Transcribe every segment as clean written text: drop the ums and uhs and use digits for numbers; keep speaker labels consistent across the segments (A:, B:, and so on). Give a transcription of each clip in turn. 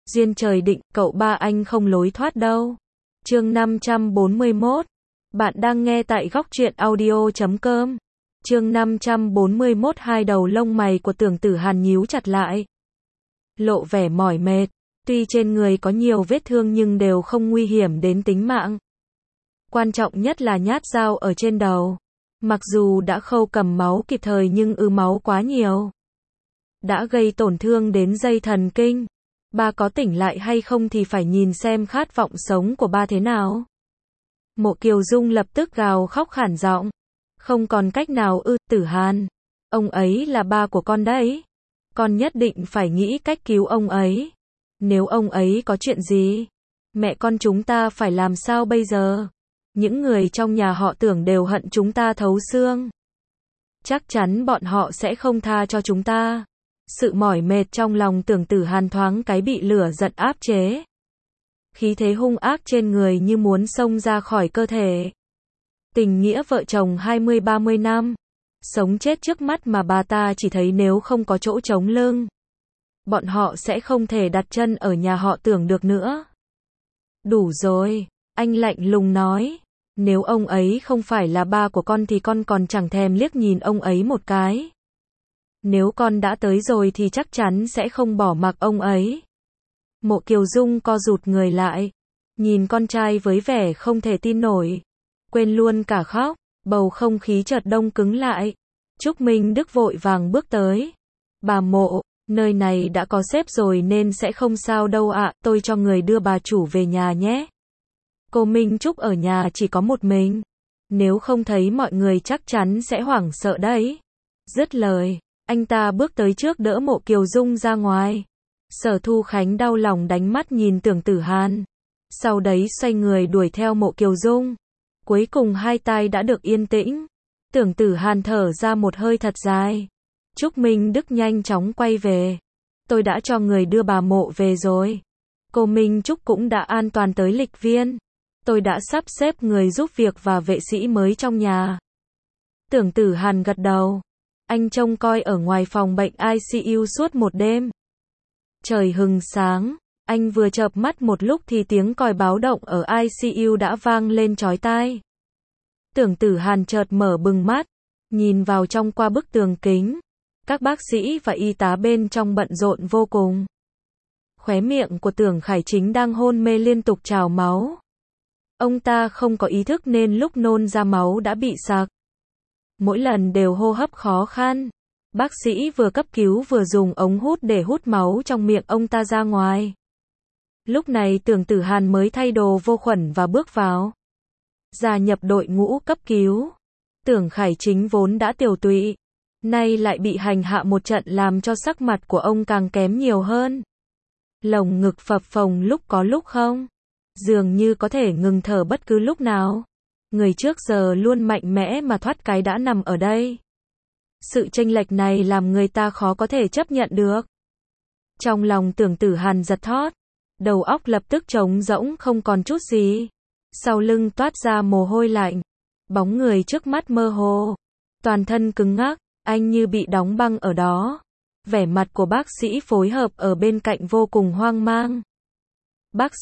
A: Duyên trời định, cậu ba anh không lối thoát đâu. Chương 541. Bạn đang nghe tại góc truyện audio.com. Chương 541. Hai đầu lông mày của Tưởng Tử Hàn nhíu chặt lại, lộ vẻ mỏi mệt. Tuy trên người có nhiều vết thương nhưng đều không nguy hiểm đến tính mạng. Quan trọng nhất là nhát dao ở trên đầu. Mặc dù đã khâu cầm máu kịp thời nhưng máu quá nhiều, đã gây tổn thương đến dây thần kinh. Ba có tỉnh lại hay không thì phải nhìn xem khát vọng sống của ba thế nào. Mộ Kiều Dung lập tức gào khóc khản giọng. Không còn cách nào Tử Hàn. Ông ấy là ba của con đấy. Con nhất định phải nghĩ cách cứu ông ấy. Nếu ông ấy có chuyện gì, mẹ con chúng ta phải làm sao bây giờ? Những người trong nhà họ Tưởng đều hận chúng ta thấu xương. Chắc chắn bọn họ sẽ không tha cho chúng ta. Sự mỏi mệt trong lòng Tưởng Tử Hàn thoáng cái bị lửa giận áp chế. Khí thế hung ác trên người như muốn xông ra khỏi cơ thể. Tình nghĩa vợ chồng 20-30 năm, sống chết trước mắt mà bà ta chỉ thấy nếu không có chỗ chống lưng, bọn họ sẽ không thể đặt chân ở nhà họ Tưởng được nữa. Đủ rồi, anh lạnh lùng nói. Nếu ông ấy không phải là ba của con thì con còn chẳng thèm liếc nhìn ông ấy một cái. Nếu con đã tới rồi thì chắc chắn sẽ không bỏ mặc ông ấy. Mộ Kiều Dung co rụt người lại, nhìn con trai với vẻ không thể tin nổi, quên luôn cả khóc. Bầu không khí chợt đông cứng lại. Trúc Minh Đức vội vàng bước tới. Bà Mộ, nơi này đã có sếp rồi nên sẽ không sao đâu ạ, tôi cho người đưa bà chủ về nhà nhé. Cô Minh Trúc ở nhà chỉ có một mình, nếu không thấy mọi người chắc chắn sẽ hoảng sợ đấy. Dứt lời, anh ta bước tới trước đỡ Mộ Kiều Dung ra ngoài. Sở Thu Khánh đau lòng đánh mắt nhìn Tưởng Tử Hàn, sau đấy xoay người đuổi theo Mộ Kiều Dung. Cuối cùng hai tai đã được yên tĩnh. Tưởng Tử Hàn thở ra một hơi thật dài. Trúc Minh Đức nhanh chóng quay về. Tôi đã cho người đưa bà Mộ về rồi. Cô Minh Trúc cũng đã an toàn tới lịch viên. Tôi đã sắp xếp người giúp việc và vệ sĩ mới trong nhà. Tưởng Tử Hàn gật đầu. Anh trông coi ở ngoài phòng bệnh ICU suốt một đêm. Trời hừng sáng, anh vừa chợp mắt một lúc thì tiếng còi báo động ở ICU đã vang lên chói tai. Tưởng Tử Hàn chợt mở bừng mắt, nhìn vào trong qua bức tường kính. Các bác sĩ và y tá bên trong bận rộn vô cùng. Khóe miệng của Tưởng Khải Chính đang hôn mê liên tục trào máu. Ông ta không có ý thức nên lúc nôn ra máu đã bị sặc. Mỗi lần đều hô hấp khó khăn. Bác sĩ vừa cấp cứu vừa dùng ống hút để hút máu trong miệng ông ta ra ngoài. Lúc này Tưởng Tử Hàn mới thay đồ vô khuẩn và bước vào, gia nhập đội ngũ cấp cứu. Tưởng Khải Chính vốn đã tiều tụy, nay lại bị hành hạ một trận làm cho sắc mặt của ông càng kém nhiều hơn. Lồng ngực phập phồng lúc có lúc không, dường như có thể ngừng thở bất cứ lúc nào. Người trước giờ luôn mạnh mẽ mà thoát cái đã nằm ở đây. Sự chênh lệch này làm người ta khó có thể chấp nhận được. Trong lòng Tưởng Tử Hàn giật thót, đầu óc lập tức trống rỗng không còn chút gì. Sau lưng toát ra mồ hôi lạnh, bóng người trước mắt mơ hồ, toàn thân cứng ngắc, anh như bị đóng băng ở đó. Vẻ mặt của bác sĩ phối hợp ở bên cạnh vô cùng hoang mang. Bác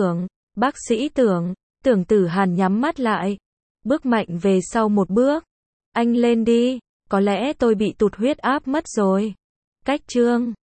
A: sĩ Tưởng, Tưởng Tử Hàn nhắm mắt lại, bước mạnh về sau một bước. Anh lên đi, có lẽ tôi bị tụt huyết áp mất rồi. Cách chương